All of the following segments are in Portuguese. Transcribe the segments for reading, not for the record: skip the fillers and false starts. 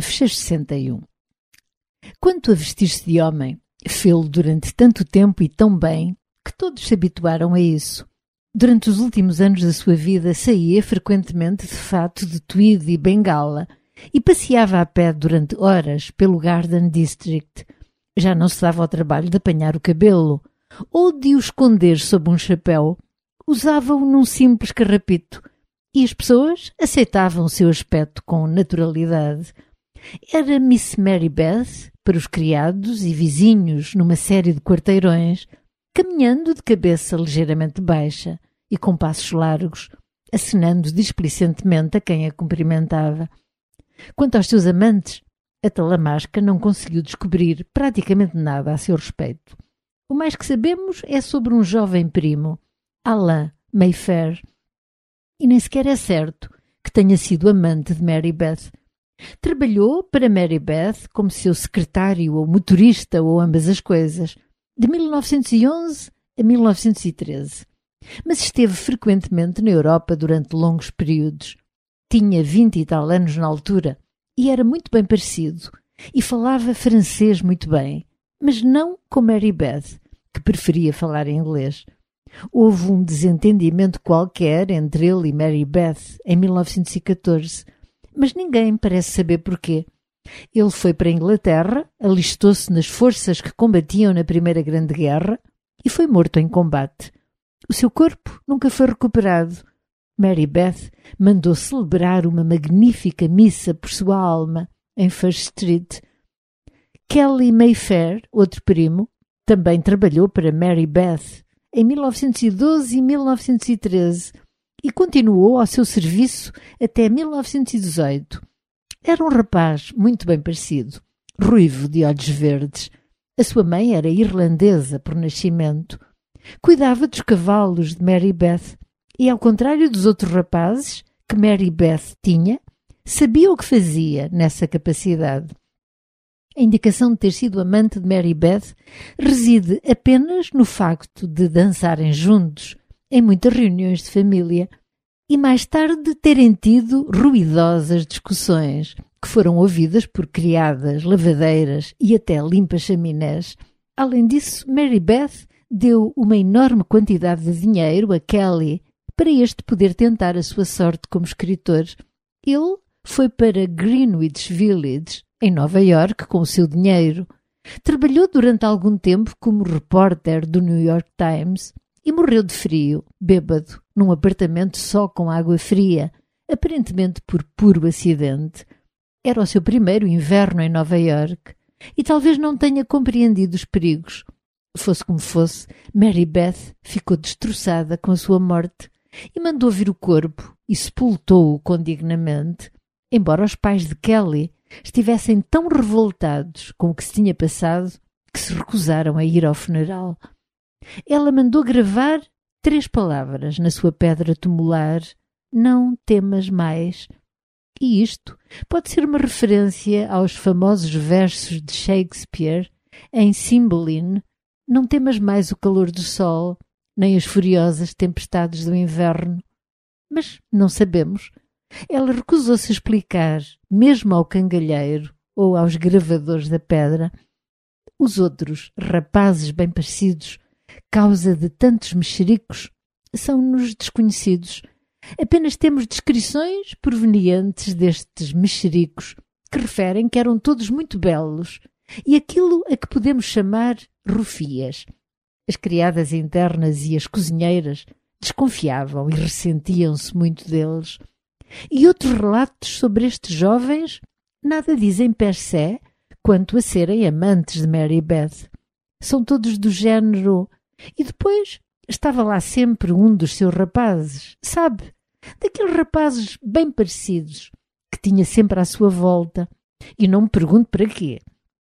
fez 61. Quanto a vestir-se de homem, fê-lo durante tanto tempo e tão bem que todos se habituaram a isso. Durante os últimos anos da sua vida saía frequentemente de fato de tweed e bengala e passeava a pé durante horas pelo Garden District. Já não se dava ao trabalho de apanhar o cabelo ou de o esconder sob um chapéu. Usava-o num simples carrapito e as pessoas aceitavam o seu aspecto com naturalidade. Era Miss Mary Beth para os criados e vizinhos numa série de quarteirões, caminhando de cabeça ligeiramente baixa e com passos largos, acenando displicentemente a quem a cumprimentava. Quanto aos seus amantes, a talamasca não conseguiu descobrir praticamente nada a seu respeito. O mais que sabemos é sobre um jovem primo, Alain Mayfair, e nem sequer é certo que tenha sido amante de Mary Beth. Trabalhou para Mary Beth como seu secretário ou motorista ou ambas as coisas, de 1911 a 1913. Mas esteve frequentemente na Europa durante longos períodos. Tinha 20 e tal anos na altura e era muito bem parecido e falava francês muito bem, mas não com Mary Beth, que preferia falar em inglês. Houve um desentendimento qualquer entre ele e Mary Beth em 1914, mas ninguém parece saber porquê. Ele foi para a Inglaterra, alistou-se nas forças que combatiam na Primeira Grande Guerra e foi morto em combate. O seu corpo nunca foi recuperado. Mary Beth mandou celebrar uma magnífica missa por sua alma em First Street. Kelly Mayfair, outro primo, também trabalhou para Mary Beth em 1912 e 1913 e continuou ao seu serviço até 1918. Era um rapaz muito bem parecido, ruivo de olhos verdes. A sua mãe era irlandesa por nascimento. Cuidava dos cavalos de Mary Beth e, ao contrário dos outros rapazes que Mary Beth tinha, sabia o que fazia nessa capacidade. A indicação de ter sido amante de Mary Beth reside apenas no facto de dançarem juntos em muitas reuniões de família e mais tarde terem tido ruidosas discussões que foram ouvidas por criadas, lavadeiras e até limpas chaminés. Além disso, Mary Beth deu uma enorme quantidade de dinheiro a Kelly para este poder tentar a sua sorte como escritor. Ele foi para Greenwich Village, em Nova York, com o seu dinheiro. Trabalhou durante algum tempo como repórter do New York Times e morreu de frio, bêbado, num apartamento só com água fria, aparentemente por puro acidente. Era o seu primeiro inverno em Nova York e talvez não tenha compreendido os perigos. Fosse como fosse, Mary Beth ficou destroçada com a sua morte e mandou vir o corpo e sepultou-o com dignamente, embora os pais de Kelly estivessem tão revoltados com o que se tinha passado que se recusaram a ir ao funeral. Ela mandou gravar 3 palavras na sua pedra tumular: não temas mais. E isto pode ser uma referência aos famosos versos de Shakespeare em Cymbeline: não temas mais o calor do sol, nem as furiosas tempestades do inverno. Mas não sabemos. Ela recusou-se a explicar, mesmo ao cangalheiro ou aos gravadores da pedra. Os outros rapazes bem parecidos, causa de tantos mexericos, são-nos desconhecidos. Apenas temos descrições provenientes destes mexericos, que referem que eram todos muito belos, e aquilo a que podemos chamar rufias. As criadas internas e as cozinheiras desconfiavam e ressentiam-se muito deles. E outros relatos sobre estes jovens nada dizem per se quanto a serem amantes de Mary Beth. São todos do género... E depois estava lá sempre um dos seus rapazes, sabe? Daqueles rapazes bem parecidos, que tinha sempre à sua volta. E não me pergunto para quê.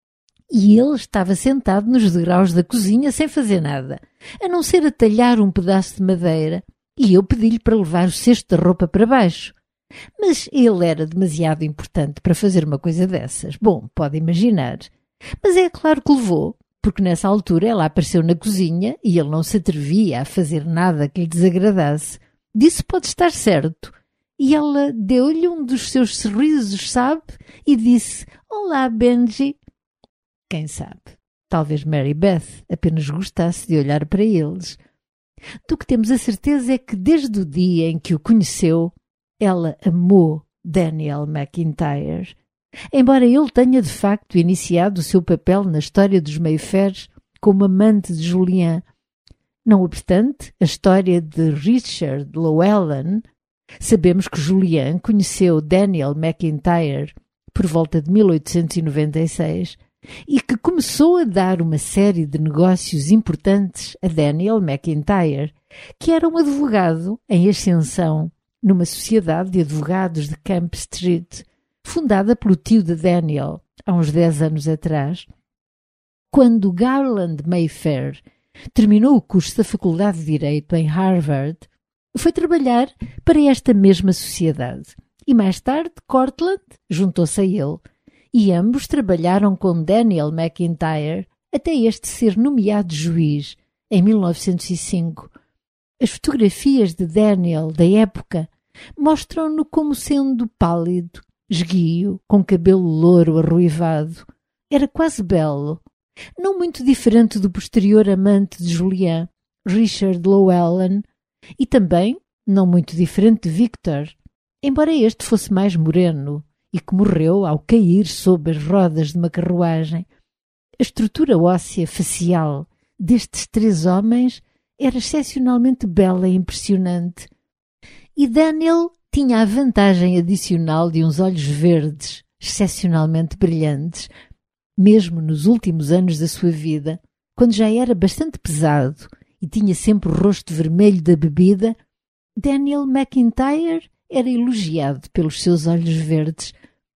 E ele estava sentado nos degraus da cozinha sem fazer nada, a não ser a talhar um pedaço de madeira, e eu pedi-lhe para levar o cesto da roupa para baixo. Mas ele era demasiado importante para fazer uma coisa dessas. Bom, pode imaginar. Mas é claro que levou, porque nessa altura ela apareceu na cozinha e ele não se atrevia a fazer nada que lhe desagradasse. Disso pode estar certo. e ela deu-lhe um dos seus sorrisos, sabe? E disse: "Olá, Benji." Quem sabe? Talvez Mary Beth apenas gostasse de olhar para eles. Do que temos a certeza é que desde o dia em que o conheceu, ela amou Daniel McIntyre. Embora ele tenha de facto iniciado o seu papel na história dos Mayfairs como amante de Julian. Não obstante, a história de Richard Llewellyn, sabemos que Julian conheceu Daniel McIntyre por volta de 1896 e que começou a dar uma série de negócios importantes a Daniel McIntyre, que era um advogado em ascensão numa sociedade de advogados de Camp Street, fundada pelo tio de Daniel há uns 10 anos atrás. Quando Garland Mayfair terminou o curso da Faculdade de Direito em Harvard, foi trabalhar para esta mesma sociedade e mais tarde Cortlandt juntou-se a ele e ambos trabalharam com Daniel McIntyre até este ser nomeado juiz em 1905. As fotografias de Daniel da época mostram-no como sendo pálido, esguio, com cabelo louro arruivado. Era quase belo, não muito diferente do posterior amante de Julian, Richard Llewellyn, e também não muito diferente de Victor, embora este fosse mais moreno e que morreu ao cair sob as rodas de uma carruagem. A estrutura óssea facial destes três homens era excepcionalmente bela e impressionante. E Daniel tinha a vantagem adicional de uns olhos verdes, excepcionalmente brilhantes, mesmo nos últimos anos da sua vida, quando já era bastante pesado e tinha sempre o rosto vermelho da bebida. Daniel McIntyre era elogiado pelos seus olhos verdes.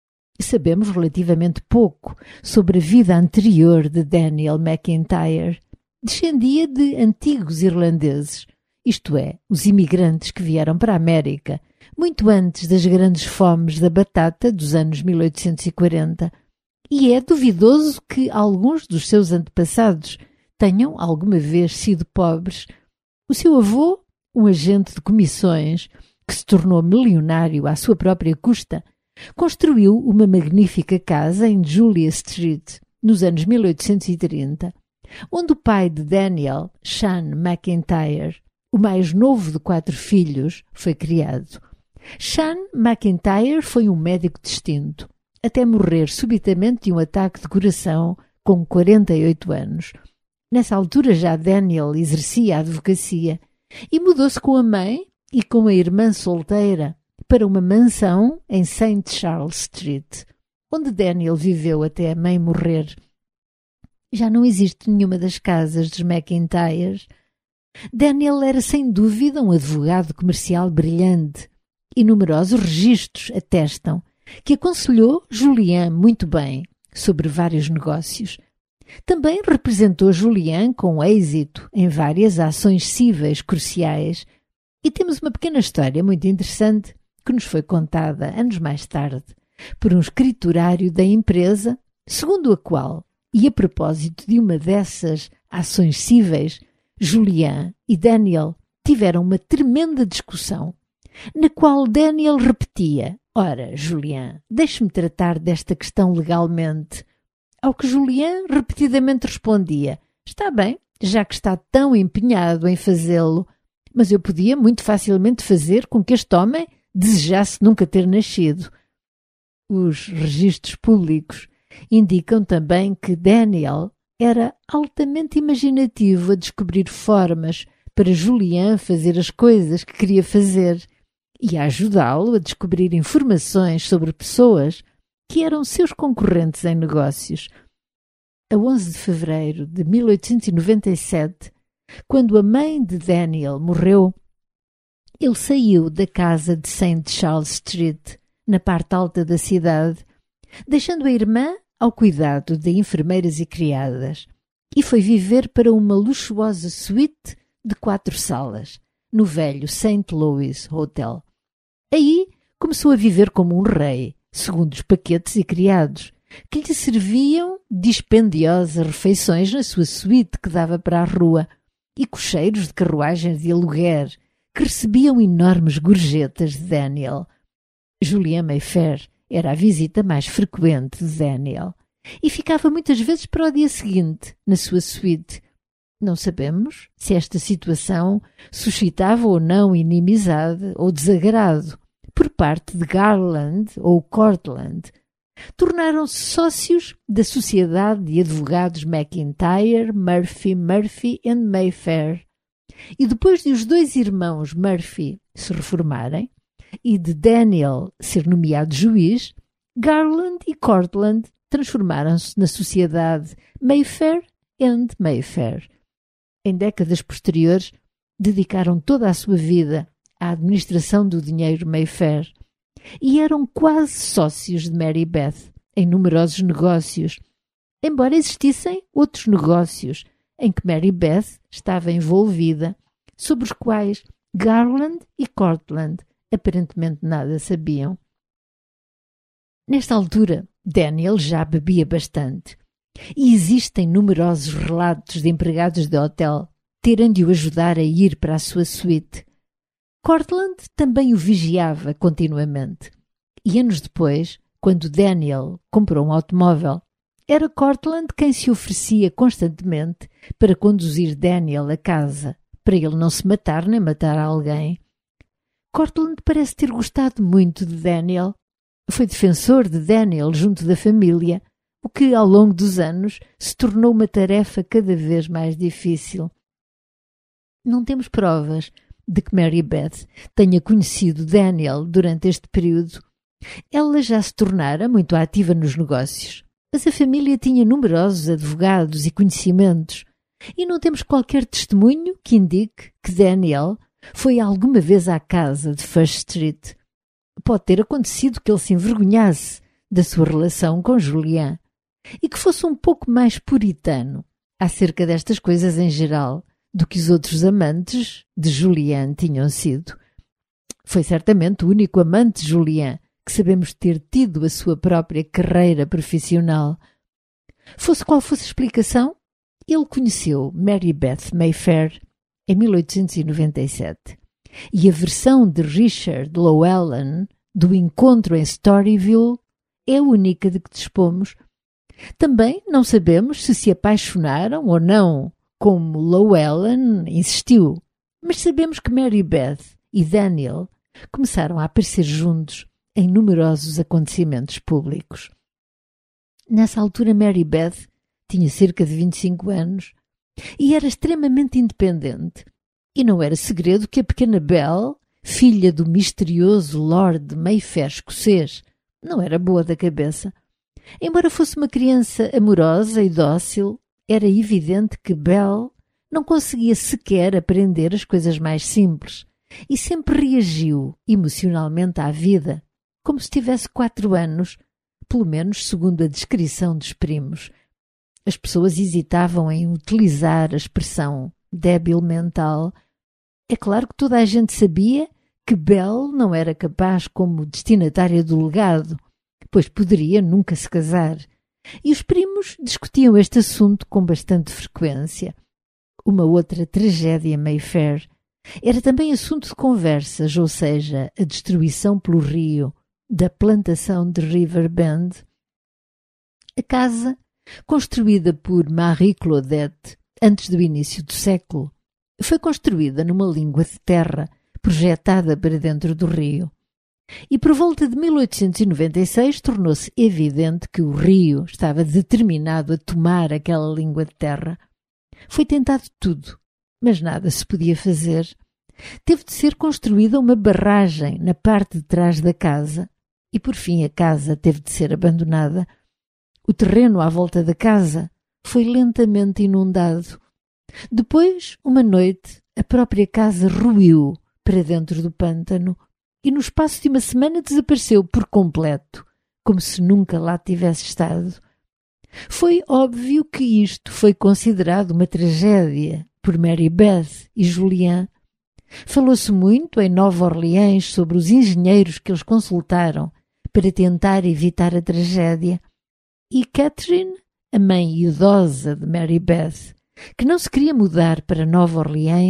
Sabemos relativamente pouco sobre a vida anterior de Daniel McIntyre. Descendia de antigos irlandeses, isto é, os imigrantes que vieram para a América, muito antes das grandes fomes da batata dos anos 1840, e é duvidoso que alguns dos seus antepassados tenham alguma vez sido pobres. O seu avô, um agente de comissões que se tornou milionário à sua própria custa, construiu uma magnífica casa em Julia Street, nos anos 1830, onde o pai de Daniel, Sean McIntyre, o mais novo de 4 filhos, foi criado. Sean McIntyre foi um médico distinto, até morrer subitamente de um ataque de coração com 48 anos. Nessa altura já Daniel exercia a advocacia e mudou-se com a mãe e com a irmã solteira para uma mansão em St. Charles Street, onde Daniel viveu até a mãe morrer. Já não existe nenhuma das casas dos McIntyres. Daniel era sem dúvida um advogado comercial brilhante e numerosos registros atestam que aconselhou Julian muito bem sobre vários negócios. Também representou Julian com êxito em várias ações cíveis cruciais. E temos uma pequena história muito interessante que nos foi contada anos mais tarde por um escriturário da empresa, segundo a qual, e a propósito de uma dessas ações cíveis, Julian e Daniel tiveram uma tremenda discussão, na qual Daniel repetia: "Ora, Julian, deixe-me tratar desta questão legalmente." Ao que Julian repetidamente respondia: "Está bem, já que está tão empenhado em fazê-lo, mas eu podia muito facilmente fazer com que este homem desejasse nunca ter nascido." Os registros públicos indicam também que Daniel era altamente imaginativo a descobrir formas para Julian fazer as coisas que queria fazer e a ajudá-lo a descobrir informações sobre pessoas que eram seus concorrentes em negócios. A 11 de fevereiro de 1897, quando a mãe de Daniel morreu, ele saiu da casa de St. Charles Street, na parte alta da cidade, deixando a irmã ao cuidado de enfermeiras e criadas, e foi viver para uma luxuosa suíte de 4 salas, no velho St. Louis Hotel. Aí começou a viver como um rei, segundo os paquetes e criados, que lhe serviam dispendiosas refeições na sua suíte que dava para a rua, e cocheiros de carruagens de aluguer que recebiam enormes gorjetas de Daniel. Julian Mayfair era a visita mais frequente de Daniel e ficava muitas vezes para o dia seguinte, na sua suíte. Não sabemos se esta situação suscitava ou não inimizade ou desagrado por parte de Garland ou Cortlandt. Tornaram-se sócios da Sociedade de Advogados McIntyre, Murphy and Mayfair. E depois de os dois irmãos Murphy se reformarem e de Daniel ser nomeado juiz, Garland e Cortlandt transformaram-se na Sociedade Mayfair and Mayfair. Em décadas posteriores, dedicaram toda a sua vida à administração do dinheiro Mayfair e eram quase sócios de Mary Beth em numerosos negócios, embora existissem outros negócios em que Mary Beth estava envolvida, sobre os quais Garland e Cortlandt aparentemente nada sabiam. Nesta altura, Daniel já bebia bastante e existem numerosos relatos de empregados de hotel terem de o ajudar a ir para a sua suíte. Cortlandt também o vigiava continuamente. E anos depois, quando Daniel comprou um automóvel, era Cortlandt quem se oferecia constantemente para conduzir Daniel a casa, para ele não se matar nem matar alguém. Cortlandt parece ter gostado muito de Daniel. Foi defensor de Daniel junto da família, o que ao longo dos anos se tornou uma tarefa cada vez mais difícil. Não temos provas de que Mary Beth tenha conhecido Daniel durante este período. Ela já se tornara muito ativa nos negócios, mas a família tinha numerosos advogados e conhecimentos, e não temos qualquer testemunho que indique que Daniel foi alguma vez à casa de First Street. Pode ter acontecido que ele se envergonhasse da sua relação com Julian e que fosse um pouco mais puritano acerca destas coisas em geral do que os outros amantes de Julian tinham sido. Foi certamente o único amante de Julian que sabemos ter tido a sua própria carreira profissional. Fosse qual fosse a explicação, ele conheceu Mary Beth Mayfair em 1897 e a versão de Richard Llewellyn do encontro em Storyville é a única de que dispomos. Também não sabemos se apaixonaram ou não, como Llewellyn insistiu, mas sabemos que Mary Beth e Daniel começaram a aparecer juntos em numerosos acontecimentos públicos. Nessa altura, Mary Beth tinha cerca de 25 anos e era extremamente independente. E não era segredo que a pequena Belle, filha do misterioso Lord Mayfair escocês, não era boa da cabeça. Embora fosse uma criança amorosa e dócil, era evidente que Belle não conseguia sequer aprender as coisas mais simples e sempre reagiu emocionalmente à vida, como se tivesse 4 anos, pelo menos segundo a descrição dos primos. As pessoas hesitavam em utilizar a expressão débil mental. É claro que toda a gente sabia que Belle não era capaz como destinatária do legado, pois poderia nunca se casar. E os primos discutiam este assunto com bastante frequência. Uma outra tragédia Mayfair era também assunto de conversas, ou seja, a destruição pelo rio da plantação de River Bend. A casa, construída por Marie Claudette antes do início do século, foi construída numa língua de terra projetada para dentro do rio. E por volta de 1896 tornou-se evidente que o rio estava determinado a tomar aquela língua de terra. Foi tentado tudo, mas nada se podia fazer. Teve de ser construída uma barragem na parte de trás da casa e por fim a casa teve de ser abandonada. O terreno à volta da casa foi lentamente inundado. Depois, uma noite, a própria casa ruiu para dentro do pântano e no espaço de uma semana desapareceu por completo, como se nunca lá tivesse estado. Foi óbvio que isto foi considerado uma tragédia por Mary Beth e Julian. Falou-se muito em Nova Orleans sobre os engenheiros que eles consultaram para tentar evitar a tragédia. E Catherine, a mãe idosa de Mary Beth, que não se queria mudar para Nova Orleans,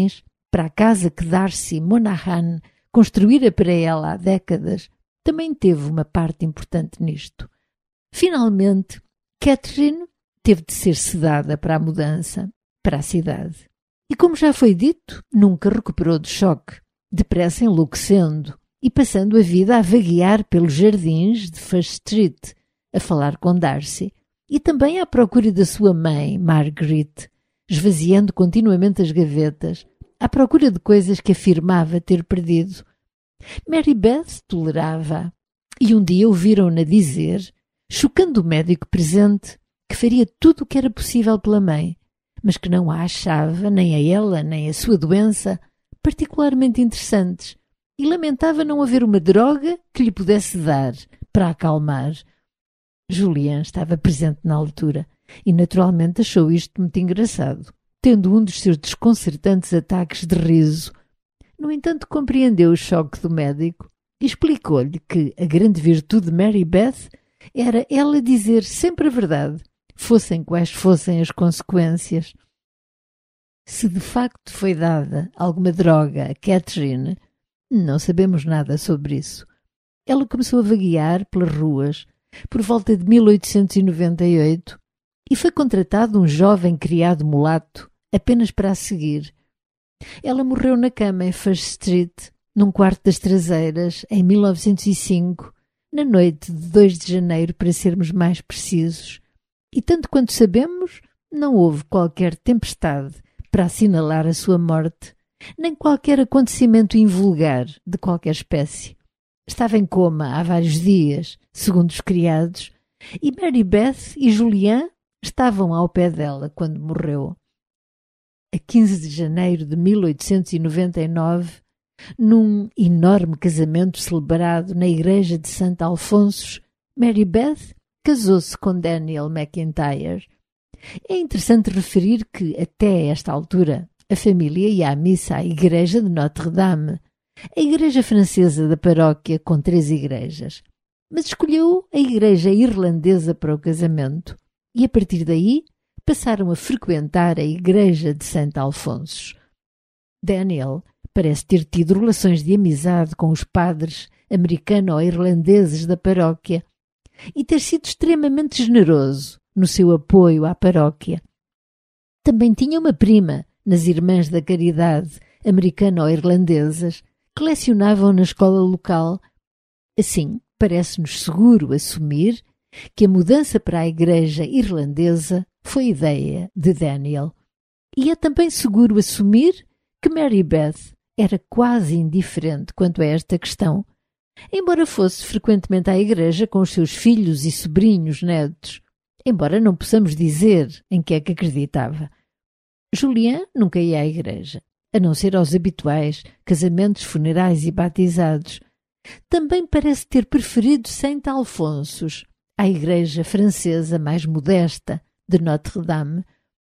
para a casa que Darcy Monaghan construíra para ela há décadas, também teve uma parte importante nisto. Finalmente, Catherine teve de ser sedada para a mudança para a cidade. E como já foi dito, nunca recuperou do choque, depressa enlouquecendo e passando a vida a vaguear pelos jardins de First Street, a falar com Darcy, e também à procura da sua mãe, Margaret, esvaziando continuamente as gavetas, à procura de coisas que afirmava ter perdido. Mary Beth tolerava, e um dia ouviram-na dizer, chocando o médico presente, que faria tudo o que era possível pela mãe, mas que não a achava, nem a ela, nem a sua doença, particularmente interessantes, e lamentava não haver uma droga que lhe pudesse dar para a acalmar. Julian estava presente na altura e naturalmente achou isto muito engraçado, tendo um dos seus desconcertantes ataques de riso. No entanto, compreendeu o choque do médico e explicou-lhe que a grande virtude de Mary Beth era ela dizer sempre a verdade, fossem quais fossem as consequências. Se de facto foi dada alguma droga a Catherine, não sabemos nada sobre isso. Ela começou a vaguear pelas ruas por volta de 1898 e foi contratado um jovem criado mulato apenas para a seguir. Ela morreu na cama em First Street, num quarto das traseiras, em 1905, na noite de 2 de janeiro, para sermos mais precisos. E tanto quanto sabemos, não houve qualquer tempestade para assinalar a sua morte, nem qualquer acontecimento invulgar de qualquer espécie. Estava em coma há vários dias, segundo os criados, e Mary Beth e Julian estavam ao pé dela quando morreu. A 15 de janeiro de 1899, num enorme casamento celebrado na igreja de St. Alfonsos, Mary Beth casou-se com Daniel McIntyre. É interessante referir que, até esta altura, a família ia à missa à igreja de Notre-Dame, a igreja francesa da paróquia com 3 igrejas, mas escolheu a igreja irlandesa para o casamento e, a partir daí, passaram a frequentar a igreja de St. Alfonsos. Daniel parece ter tido relações de amizade com os padres americano-irlandeses da paróquia e ter sido extremamente generoso no seu apoio à paróquia. Também tinha uma prima nas Irmãs da Caridade americano-irlandesas que lecionavam na escola local. Assim, parece-nos seguro assumir que a mudança para a igreja irlandesa foi ideia de Daniel. E é também seguro assumir que Mary Beth era quase indiferente quanto a esta questão, embora fosse frequentemente à igreja com os seus filhos e sobrinhos netos, embora não possamos dizer em que é que acreditava. Julian nunca ia à igreja, a não ser aos habituais casamentos, funerais e batizados. Também parece ter preferido St. Alfonsos, à igreja francesa mais modesta de Notre-Dame.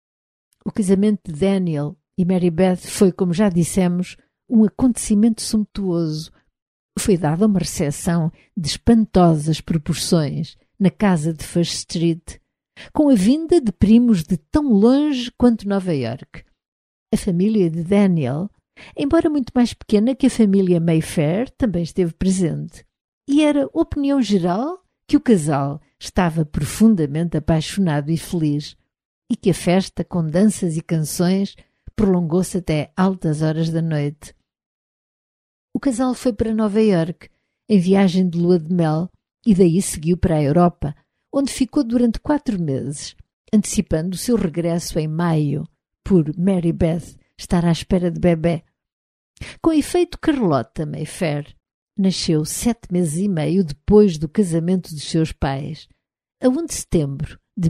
O casamento de Daniel e Mary Beth foi, como já dissemos, um acontecimento sumptuoso. Foi dada uma recepção de espantosas proporções na casa de First Street, com a vinda de primos de tão longe quanto Nova York. A família de Daniel, embora muito mais pequena que a família Mayfair, também esteve presente, e era opinião geral que o casal estava profundamente apaixonado e feliz, e que a festa, com danças e canções, prolongou-se até altas horas da noite. O casal foi para Nova York, em viagem de lua de mel, e daí seguiu para a Europa, onde ficou durante 4 meses, antecipando o seu regresso em maio, por Mary Beth estar à espera de bebé. Com efeito, Carlota Mayfair nasceu 7 meses e meio depois do casamento dos seus pais, a 1 de setembro de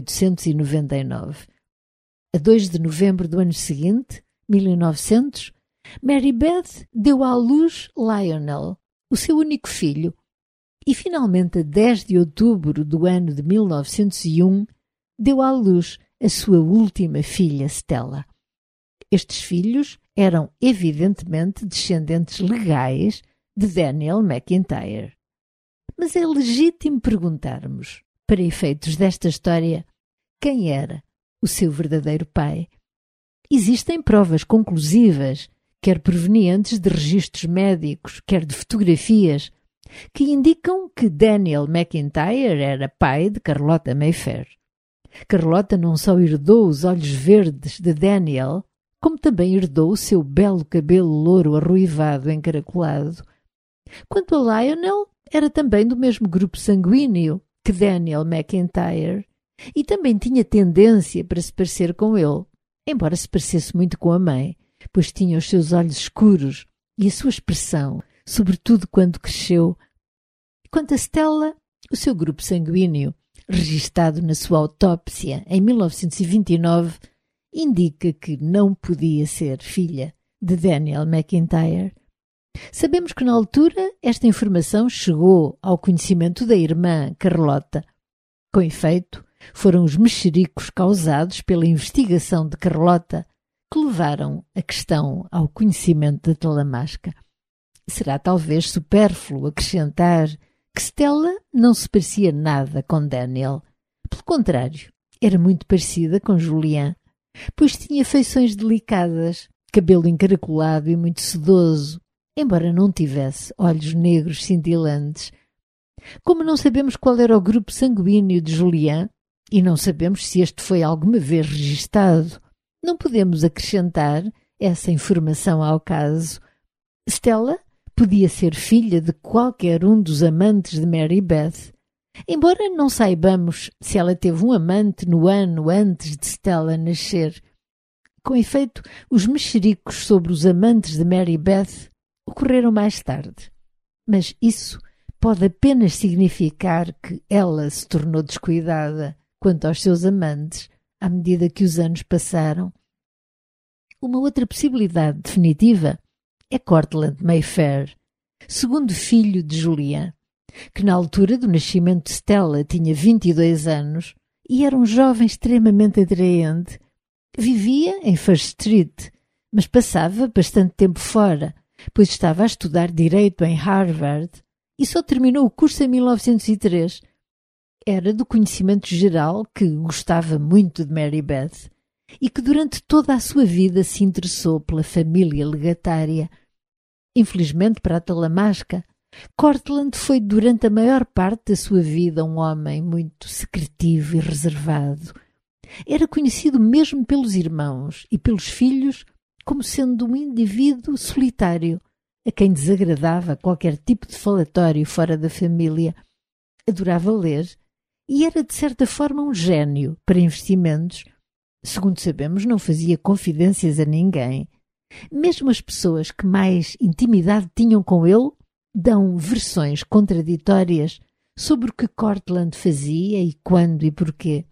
1899. A 2 de novembro do ano seguinte, 1900, Mary Beth deu à luz Lionel, o seu único filho, e finalmente a 10 de outubro do ano de 1901 deu à luz a sua última filha, Stella. Estes filhos eram evidentemente descendentes legais de Daniel McIntyre. Mas é legítimo perguntarmos, para efeitos desta história, quem era o seu verdadeiro pai. Existem provas conclusivas quer provenientes de registros médicos, quer de fotografias, que indicam que Daniel McIntyre era pai de Carlota Mayfair. Carlota não só herdou os olhos verdes de Daniel, como também herdou o seu belo cabelo louro arruivado encaracolado. Quanto a Lionel, era também do mesmo grupo sanguíneo que Daniel McIntyre e também tinha tendência para se parecer com ele, embora se parecesse muito com a mãe, pois tinha os seus olhos escuros e a sua expressão, sobretudo quando cresceu. Quanto a Stella, o seu grupo sanguíneo, registado na sua autópsia em 1929, indica que não podia ser filha de Daniel McIntyre. Sabemos que na altura esta informação chegou ao conhecimento da irmã Carlota. Com efeito, foram os mexericos causados pela investigação de Carlota que levaram a questão ao conhecimento da Talamasca. Será talvez supérfluo acrescentar que Stella não se parecia nada com Daniel. Pelo contrário, era muito parecida com Julian, pois tinha feições delicadas, cabelo encaracolado e muito sedoso, embora não tivesse olhos negros cintilantes. Como não sabemos qual era o grupo sanguíneo de Julian, e não sabemos se este foi alguma vez registado, não podemos acrescentar essa informação ao caso. Stella podia ser filha de qualquer um dos amantes de Mary Beth, embora não saibamos se ela teve um amante no ano antes de Stella nascer. Com efeito, os mexericos sobre os amantes de Mary Beth ocorreram mais tarde, mas isso pode apenas significar que ela se tornou descuidada quanto aos seus amantes à medida que os anos passaram. Uma outra possibilidade definitiva é Cortland Mayfair, segundo filho de Julian, que na altura do nascimento de Stella tinha 22 anos e era um jovem extremamente atraente. Vivia em First Street, mas passava bastante tempo fora, pois estava a estudar Direito em Harvard e só terminou o curso em 1903. Era do conhecimento geral que gostava muito de Mary Beth e que durante toda a sua vida se interessou pela família legatária. Infelizmente para a Talamasca, Cortland foi durante a maior parte da sua vida um homem muito secretivo e reservado. Era conhecido mesmo pelos irmãos e pelos filhos como sendo um indivíduo solitário, a quem desagradava qualquer tipo de falatório fora da família. Adorava ler e era de certa forma um gênio para investimentos. Segundo sabemos, não fazia confidências a ninguém. Mesmo as pessoas que mais intimidade tinham com ele dão versões contraditórias sobre o que Cortland fazia e quando e porquê.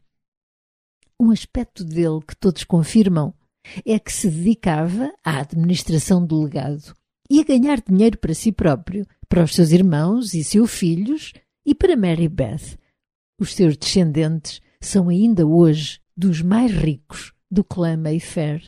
Um aspecto dele que todos confirmam é que se dedicava à administração do legado e a ganhar dinheiro para si próprio, para os seus irmãos e seus filhos e para Mary Beth. Os seus descendentes são ainda hoje dos mais ricos do clã Mayfair.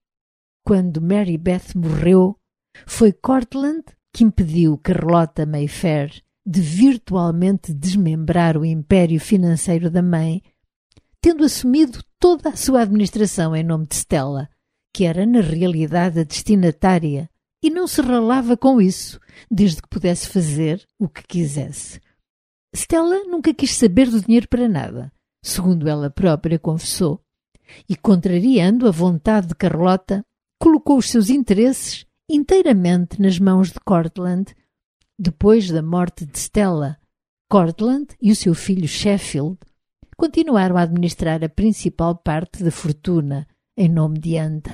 Quando Mary Beth morreu, foi Cortland que impediu Carlota Mayfair de virtualmente desmembrar o império financeiro da mãe, tendo assumido toda a sua administração em nome de Stella, que era na realidade a destinatária, e não se ralava com isso, desde que pudesse fazer o que quisesse. Stella nunca quis saber do dinheiro para nada, segundo ela própria confessou, e, contrariando a vontade de Carlota, colocou os seus interesses inteiramente nas mãos de Cortland. Depois da morte de Stella, Cortland e o seu filho Sheffield continuaram a administrar a principal parte da fortuna em nome de Anta.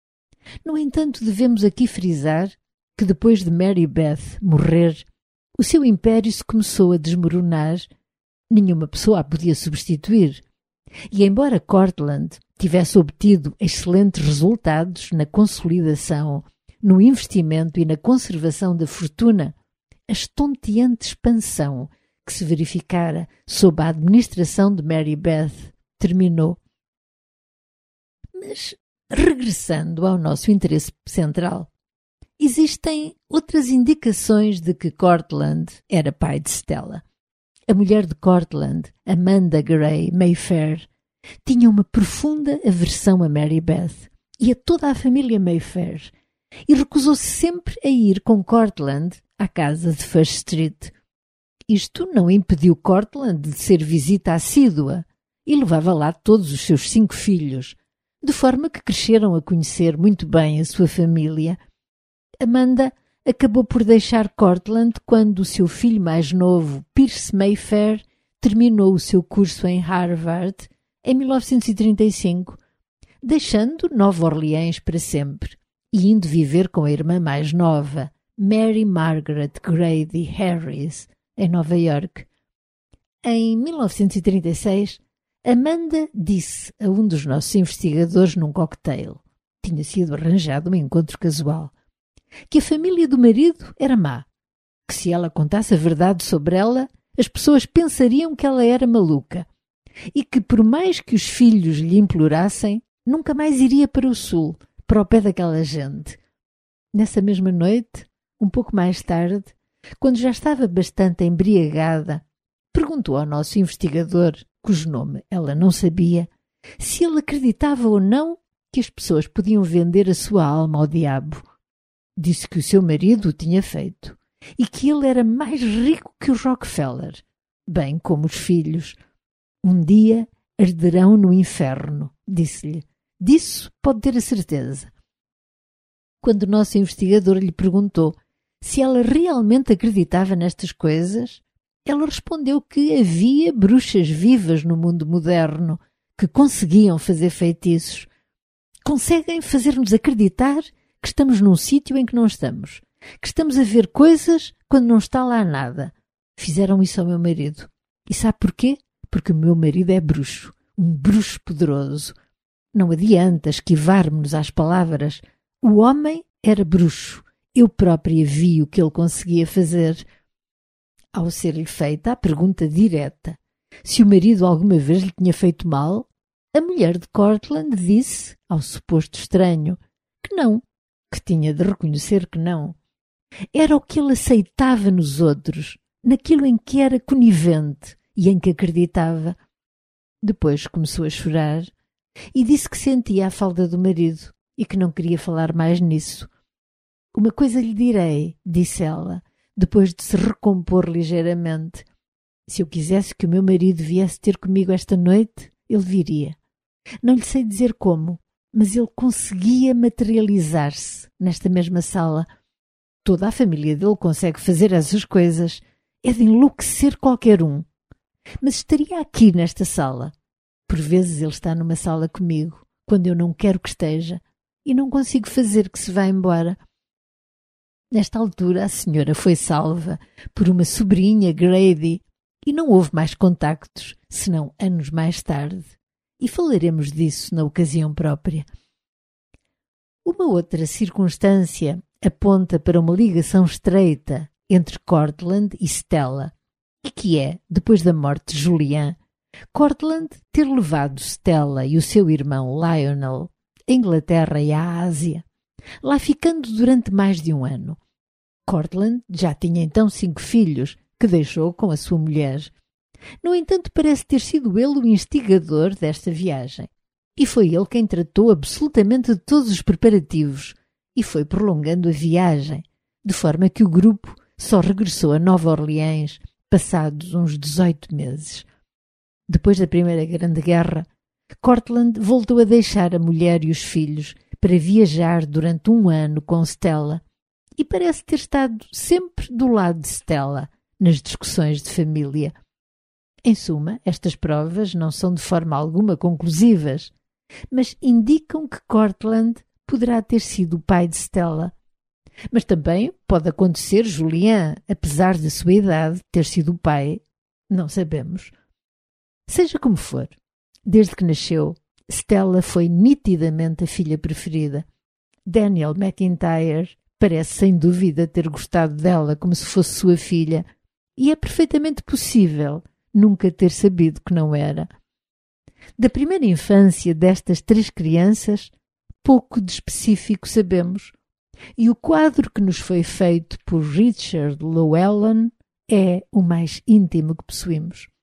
No entanto, devemos aqui frisar que depois de Mary Beth morrer, o seu império se começou a desmoronar. Nenhuma pessoa a podia substituir. E embora Cortland tivesse obtido excelentes resultados na consolidação, no investimento e na conservação da fortuna, a estonteante expansão que se verificara sob a administração de Mary Beth terminou. Mas, regressando ao nosso interesse central, existem outras indicações de que Cortland era pai de Stella. A mulher de Cortland, Amanda Gray Mayfair, tinha uma profunda aversão a Mary Beth e a toda a família Mayfair, e recusou-se sempre a ir com Cortlandt à casa de First Street. Isto não impediu Cortlandt de ser visita assídua e levava lá todos os seus 5 filhos, de forma que cresceram a conhecer muito bem a sua família. Amanda acabou por deixar Cortlandt quando o seu filho mais novo, Pierce Mayfair, terminou o seu curso em Harvard em 1935, deixando Nova Orleans para sempre e indo viver com a irmã mais nova, Mary Margaret Grady Harris, em Nova York. Em 1936, Amanda disse a um dos nossos investigadores num cocktail, tinha sido arranjado um encontro casual, que a família do marido era má, que se ela contasse a verdade sobre ela, as pessoas pensariam que ela era maluca e que por mais que os filhos lhe implorassem, nunca mais iria para o sul, para o pé daquela gente. Nessa mesma noite, um pouco mais tarde, quando já estava bastante embriagada, perguntou ao nosso investigador, cujo nome ela não sabia, se ele acreditava ou não que as pessoas podiam vender a sua alma ao diabo. Disse que o seu marido o tinha feito e que ele era mais rico que o Rockefeller, bem como os filhos. Um dia arderão no inferno, disse-lhe. Disso pode ter a certeza. Quando o nosso investigador lhe perguntou se ela realmente acreditava nestas coisas, ela respondeu que havia bruxas vivas no mundo moderno que conseguiam fazer feitiços. Conseguem fazer-nos acreditar que estamos num sítio em que não estamos, que estamos a ver coisas quando não está lá nada. Fizeram isso ao meu marido. E sabe porquê? Porque o meu marido é bruxo, um bruxo poderoso. Não adianta esquivar-me-nos às palavras. O homem era bruxo. Eu própria vi o que ele conseguia fazer. Ao ser-lhe feita a pergunta direta se o marido alguma vez lhe tinha feito mal, a mulher de Cortlandt disse, ao suposto estranho, que não, que tinha de reconhecer que não. Era o que ele aceitava nos outros, naquilo em que era conivente e em que acreditava. Depois começou a chorar e disse que sentia a falta do marido e que não queria falar mais nisso. Uma coisa lhe direi, disse ela, depois de se recompor ligeiramente. Se eu quisesse que o meu marido viesse ter comigo esta noite, ele viria. Não lhe sei dizer como, mas ele conseguia materializar-se nesta mesma sala. Toda a família dele consegue fazer essas coisas. É de enlouquecer qualquer um. Mas estaria aqui nesta sala. Por vezes ele está numa sala comigo, quando eu não quero que esteja, e não consigo fazer que se vá embora. Nesta altura, a senhora foi salva por uma sobrinha Grady e não houve mais contactos, senão anos mais tarde. E falaremos disso na ocasião própria. Uma outra circunstância aponta para uma ligação estreita entre Cortlandt e Stella, e que é, depois da morte de Julian, Cortlandt ter levado Stella e o seu irmão Lionel à Inglaterra e à Ásia, lá ficando durante mais de um ano. Cortlandt já tinha então 5 filhos, que deixou com a sua mulher. No entanto, parece ter sido ele o instigador desta viagem. E foi ele quem tratou absolutamente de todos os preparativos e foi prolongando a viagem, de forma que o grupo só regressou a Nova Orleans passados uns 18 meses. Depois da Primeira Grande Guerra, Cortlandt voltou a deixar a mulher e os filhos para viajar durante um ano com Stella e parece ter estado sempre do lado de Stella nas discussões de família. Em suma, estas provas não são de forma alguma conclusivas, mas indicam que Cortlandt poderá ter sido o pai de Stella. Mas também pode acontecer Julian, apesar da sua idade, ter sido o pai. Não sabemos. Seja como for, desde que nasceu, Stella foi nitidamente a filha preferida. Daniel McIntyre parece sem dúvida ter gostado dela como se fosse sua filha, e é perfeitamente possível nunca ter sabido que não era. Da primeira infância destas 3 crianças, pouco de específico sabemos, e o quadro que nos foi feito por Richard Llewellyn é o mais íntimo que possuímos.